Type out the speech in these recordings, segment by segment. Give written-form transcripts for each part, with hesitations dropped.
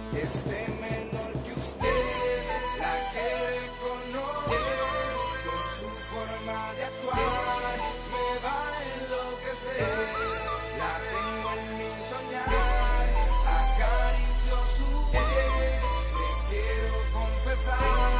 Este menor que usted la quiere conocer, con su forma de actuar me va a enloquecer. La tengo en mi soñar, acaricio su piel, le quiero confesar.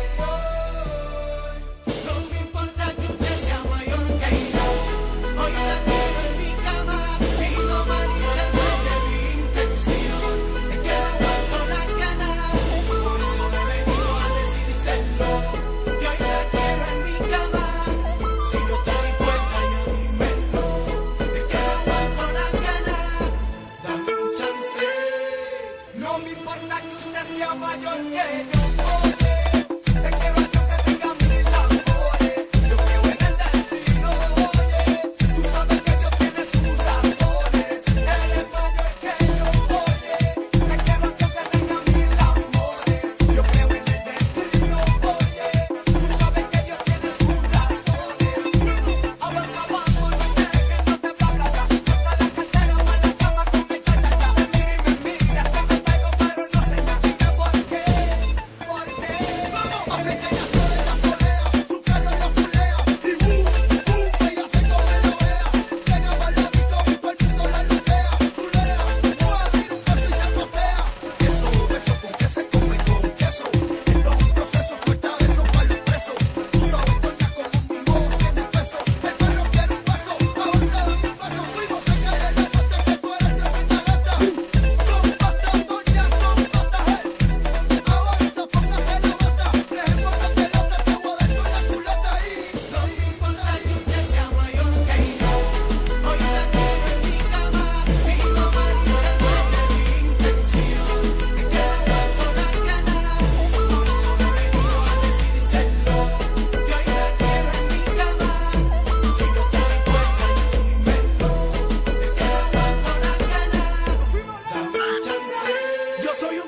No me importa que usted sea mayor que yo, hoy la quiero en mi cama y no malinterprete mi intención. Es que no aguanto las ganas, por eso me he venido a decírselo. Que hoy la quiero en mi cama, si no está dispuesta yo dímelo. Es que no aguanto las ganas, dame un chance. No me importa que usted sea mayor que yo, oye, te quiero yo que tenga mil amores. Yo creo en el destino, oye, tú sabes que Dios tiene sus razones. Él es mayor que yo, oye, te quiero yo que tenga mil amores. Yo creo en el destino, oye, tú sabes que Dios tiene sus razones. Avanza, vamos, no te dejes, no te bla bla bla. Suelta la cartera o en la cama con mi cha-cha-cha. Mira y me mira, que me pego pero no se me pilla. ¿Por qué? ¿Por qué? Vamos, hace que ella sole la polea, su carro ella fulea y ella se come la vea. Llega para la bicho y todo el mundo la lutea. Chulea, tira un beso y se cotea. Queso, beso con que se come con queso. Esto es un proceso, suelta eso para los presos. Tú sabes, doña, como mi voz tiene peso. El perro quiere un beso, ahora dame un beso. Fuimos a caer en la noche que tú eres tremenda gata. Son patas, doña, son patas, avanza, póngase la bata. Dejemos de pelota, te voy a dar con la culata ahí. No me importa que usted sea mayor que yo, hoy la quiero en mi cama y no malinterprete mi intención. Es que no aguanto las ganas, por eso me he venido a decírselo. Que hoy la quiero en mi cama, si no está dispuesta yo dímelo. Es que no aguanto las ganas, dame un chance. Yo soy un